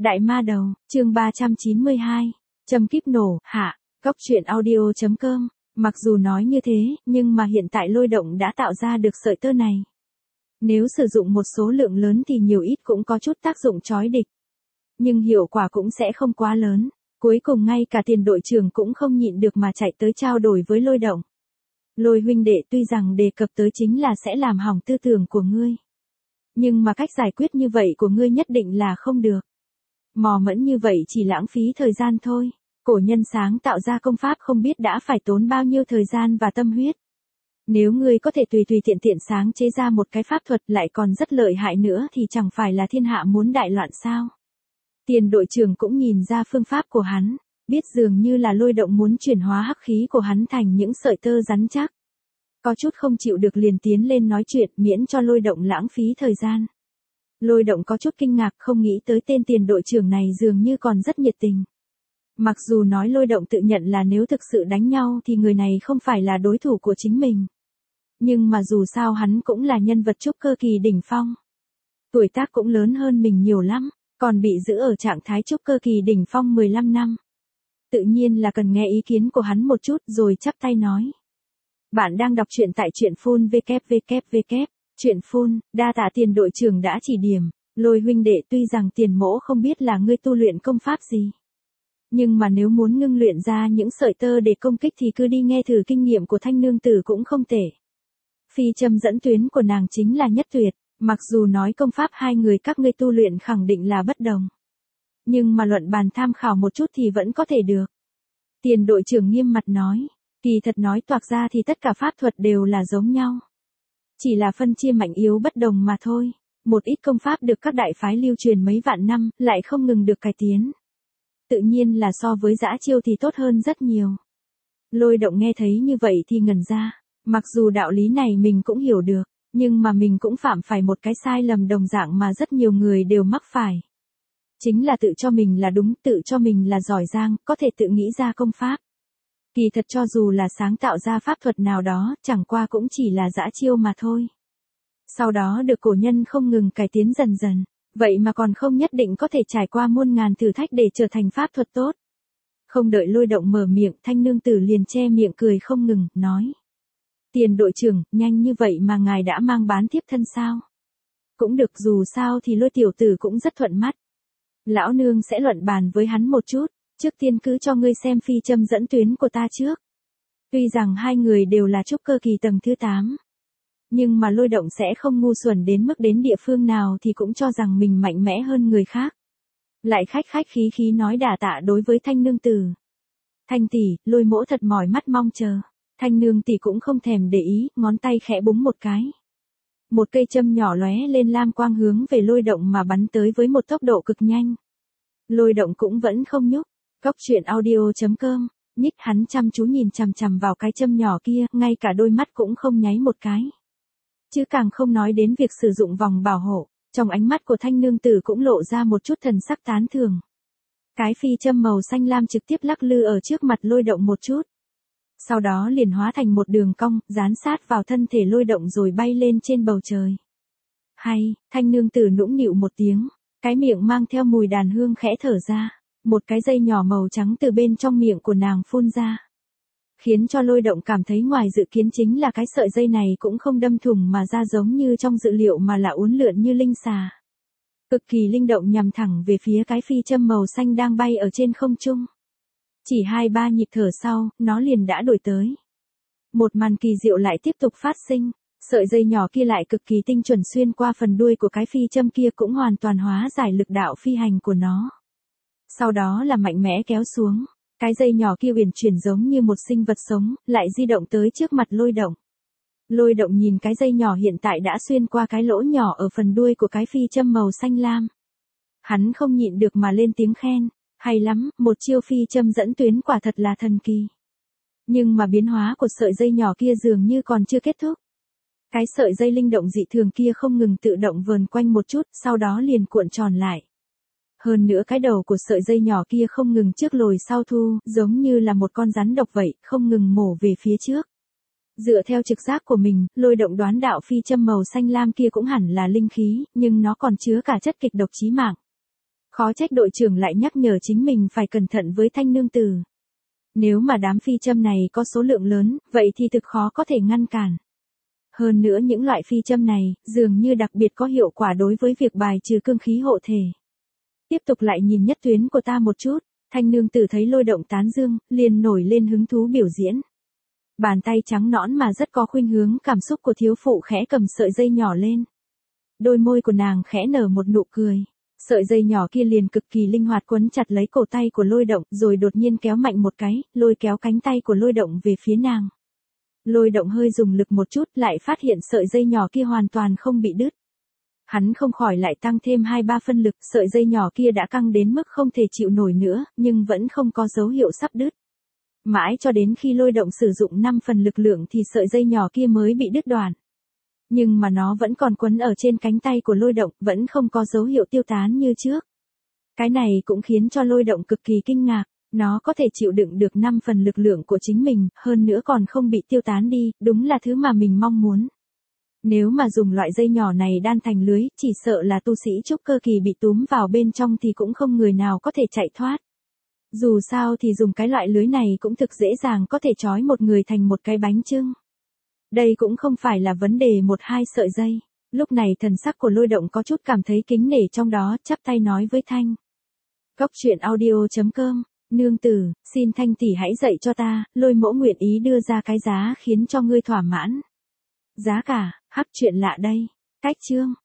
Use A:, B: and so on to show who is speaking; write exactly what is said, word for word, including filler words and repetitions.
A: Đại ma đầu, chương ba trăm chín mươi hai. Châm kíp nổ, hạ, Cóc truyện audio chấm com. Mặc dù nói như thế, nhưng mà hiện tại Lôi Động đã tạo ra được sợi tơ này. Nếu sử dụng một số lượng lớn thì nhiều ít cũng có chút tác dụng chói địch. Nhưng hiệu quả cũng sẽ không quá lớn. Cuối cùng ngay cả tiền đội trưởng cũng không nhịn được mà chạy tới trao đổi với Lôi Động. Lôi huynh đệ, tuy rằng đề cập tới chính là sẽ làm hỏng tư tưởng của ngươi. Nhưng mà cách giải quyết như vậy của ngươi nhất định là không được. Mò mẫm như vậy chỉ lãng phí thời gian thôi. Cổ nhân sáng tạo ra công pháp không biết đã phải tốn bao nhiêu thời gian và tâm huyết. Nếu ngươi có thể tùy tùy tiện tiện sáng chế ra một cái pháp thuật lại còn rất lợi hại nữa thì chẳng phải là thiên hạ muốn đại loạn sao? Tiền đội trưởng cũng nhìn ra phương pháp của hắn, biết dường như là Lôi Động muốn chuyển hóa hắc khí của hắn thành những sợi tơ rắn chắc. Có chút không chịu được liền tiến lên nói chuyện miễn cho Lôi Động lãng phí thời gian. Lôi Động có chút kinh ngạc không nghĩ tới tên tiền đội trưởng này dường như còn rất nhiệt tình. Mặc dù nói Lôi Động tự nhận là nếu thực sự đánh nhau thì người này không phải là đối thủ của chính mình. Nhưng mà dù sao hắn cũng là nhân vật trúc cơ kỳ đỉnh phong. Tuổi tác cũng lớn hơn mình nhiều lắm, còn bị giữ ở trạng thái trúc cơ kỳ đỉnh phong mười lăm năm. Tự nhiên là cần nghe ý kiến của hắn một chút rồi chắp tay nói. Bạn đang đọc truyện tại truyện phun vê kép vê kép vê kép. Truyện phun, đa tạ tiền đội trưởng đã chỉ điểm. Lôi huynh đệ, tuy rằng tiền mỗ không biết là ngươi tu luyện công pháp gì. Nhưng mà nếu muốn ngưng luyện ra những sợi tơ để công kích thì cứ đi nghe thử kinh nghiệm của Thanh nương tử cũng không tệ. Phi châm dẫn tuyến của nàng chính là nhất tuyệt, mặc dù nói công pháp hai người các ngươi tu luyện khẳng định là bất đồng. Nhưng mà luận bàn tham khảo một chút thì vẫn có thể được. Tiền đội trưởng nghiêm mặt nói, kỳ thật nói toạc ra thì tất cả pháp thuật đều là giống nhau. Chỉ là phân chia mạnh yếu bất đồng mà thôi. Một ít công pháp được các đại phái lưu truyền mấy vạn năm, lại không ngừng được cải tiến. Tự nhiên là so với dã chiêu thì tốt hơn rất nhiều. Lôi Động nghe thấy như vậy thì ngẩn ra. Mặc dù đạo lý này mình cũng hiểu được, nhưng mà mình cũng phạm phải một cái sai lầm đồng dạng mà rất nhiều người đều mắc phải. Chính là tự cho mình là đúng, tự cho mình là giỏi giang, có thể tự nghĩ ra công pháp. Kỳ thật cho dù là sáng tạo ra pháp thuật nào đó, chẳng qua cũng chỉ là dã chiêu mà thôi. Sau đó được cổ nhân không ngừng cải tiến dần dần, vậy mà còn không nhất định có thể trải qua muôn ngàn thử thách để trở thành pháp thuật tốt. Không đợi Lôi Động mở miệng, Thanh nương tử liền che miệng cười không ngừng, nói. Tiền đội trưởng, nhanh như vậy mà ngài đã mang bán thiếp thân sao? Cũng được, dù sao thì Lôi tiểu tử cũng rất thuận mắt. Lão nương sẽ luận bàn với hắn một chút, trước tiên cứ cho ngươi xem phi châm dẫn tuyến của ta trước. Tuy rằng hai người đều là trúc cơ kỳ tầng thứ tám. Nhưng mà Lôi Động sẽ không ngu xuẩn đến mức đến địa phương nào thì cũng cho rằng mình mạnh mẽ hơn người khác. Lại khách khách khí khí nói đả tạ đối với Thanh nương tử. Thanh tỷ, Lôi mỗ thật mỏi mắt mong chờ. Thanh nương tỷ cũng không thèm để ý, ngón tay khẽ búng một cái. Một cây châm nhỏ lóe lên lam quang hướng về Lôi Động mà bắn tới với một tốc độ cực nhanh. Lôi Động cũng vẫn không nhúc. Cóc truyện audio chấm com. Nhích hắn chăm chú nhìn chằm chằm vào cái châm nhỏ kia, ngay cả đôi mắt cũng không nháy một cái. Chứ càng không nói đến việc sử dụng vòng bảo hộ, trong ánh mắt của Thanh nương tử cũng lộ ra một chút thần sắc tán thưởng. Cái phi châm màu xanh lam trực tiếp lắc lư ở trước mặt Lôi Động một chút. Sau đó liền hóa thành một đường cong, dán sát vào thân thể Lôi Động rồi bay lên trên bầu trời. Hay, Thanh nương tử nũng nịu một tiếng, cái miệng mang theo mùi đàn hương khẽ thở ra, một cái dây nhỏ màu trắng từ bên trong miệng của nàng phun ra. Khiến cho Lôi Động cảm thấy ngoài dự kiến chính là cái sợi dây này cũng không đâm thủng mà ra giống như trong dự liệu mà là uốn lượn như linh xà. Cực kỳ linh động nhằm thẳng về phía cái phi châm màu xanh đang bay ở trên không trung. Chỉ hai ba nhịp thở sau, nó liền đã đổi tới. Một màn kỳ diệu lại tiếp tục phát sinh, sợi dây nhỏ kia lại cực kỳ tinh chuẩn xuyên qua phần đuôi của cái phi châm kia cũng hoàn toàn hóa giải lực đạo phi hành của nó. Sau đó là mạnh mẽ kéo xuống, cái dây nhỏ kia uyển chuyển giống như một sinh vật sống, lại di động tới trước mặt Lôi Động. Lôi Động nhìn cái dây nhỏ hiện tại đã xuyên qua cái lỗ nhỏ ở phần đuôi của cái phi châm màu xanh lam. Hắn không nhịn được mà lên tiếng khen. Hay lắm, một chiêu phi châm dẫn tuyến quả thật là thần kỳ. Nhưng mà biến hóa của sợi dây nhỏ kia dường như còn chưa kết thúc. Cái sợi dây linh động dị thường kia không ngừng tự động vờn quanh một chút, sau đó liền cuộn tròn lại. Hơn nữa cái đầu của sợi dây nhỏ kia không ngừng trước lồi sau thu, giống như là một con rắn độc vậy, không ngừng mổ về phía trước. Dựa theo trực giác của mình, Lôi Động đoán đạo phi châm màu xanh lam kia cũng hẳn là linh khí, nhưng nó còn chứa cả chất kịch độc chí mạng. Khó trách đội trưởng lại nhắc nhở chính mình phải cẩn thận với Thanh nương tử. Nếu mà đám phi châm này có số lượng lớn, vậy thì thực khó có thể ngăn cản. Hơn nữa những loại phi châm này, dường như đặc biệt có hiệu quả đối với việc bài trừ cương khí hộ thể. Tiếp tục lại nhìn nhất tuyến của ta một chút, Thanh nương tử thấy Lôi Động tán dương, liền nổi lên hứng thú biểu diễn. Bàn tay trắng nõn mà rất có khuynh hướng cảm xúc của thiếu phụ khẽ cầm sợi dây nhỏ lên. Đôi môi của nàng khẽ nở một nụ cười. Sợi dây nhỏ kia liền cực kỳ linh hoạt quấn chặt lấy cổ tay của Lôi Động, rồi đột nhiên kéo mạnh một cái, lôi kéo cánh tay của Lôi Động về phía nàng. Lôi Động hơi dùng lực một chút, lại phát hiện sợi dây nhỏ kia hoàn toàn không bị đứt. Hắn không khỏi lại tăng thêm hai ba phân lực, sợi dây nhỏ kia đã căng đến mức không thể chịu nổi nữa, nhưng vẫn không có dấu hiệu sắp đứt. Mãi cho đến khi Lôi Động sử dụng năm phần lực lượng thì sợi dây nhỏ kia mới bị đứt đoạn. Nhưng mà nó vẫn còn quấn ở trên cánh tay của Lôi Động, vẫn không có dấu hiệu tiêu tán như trước. Cái này cũng khiến cho Lôi Động cực kỳ kinh ngạc, nó có thể chịu đựng được năm phần lực lượng của chính mình, hơn nữa còn không bị tiêu tán đi, đúng là thứ mà mình mong muốn. Nếu mà dùng loại dây nhỏ này đan thành lưới, chỉ sợ là tu sĩ trúc cơ kỳ bị túm vào bên trong thì cũng không người nào có thể chạy thoát. Dù sao thì dùng cái loại lưới này cũng thực dễ dàng có thể trói một người thành một cái bánh chưng. Đây cũng không phải là vấn đề một hai sợi dây. Lúc này thần sắc của Lôi Động có chút cảm thấy kính nể trong đó, chắp tay nói với Thanh. Cốc truyện audio chấm com, nương tử, xin Thanh tỷ hãy dạy cho ta, Lôi mỗ nguyện ý đưa ra cái giá khiến cho ngươi thỏa mãn. Giá cả, hắc chuyện lạ đây. Cách chương.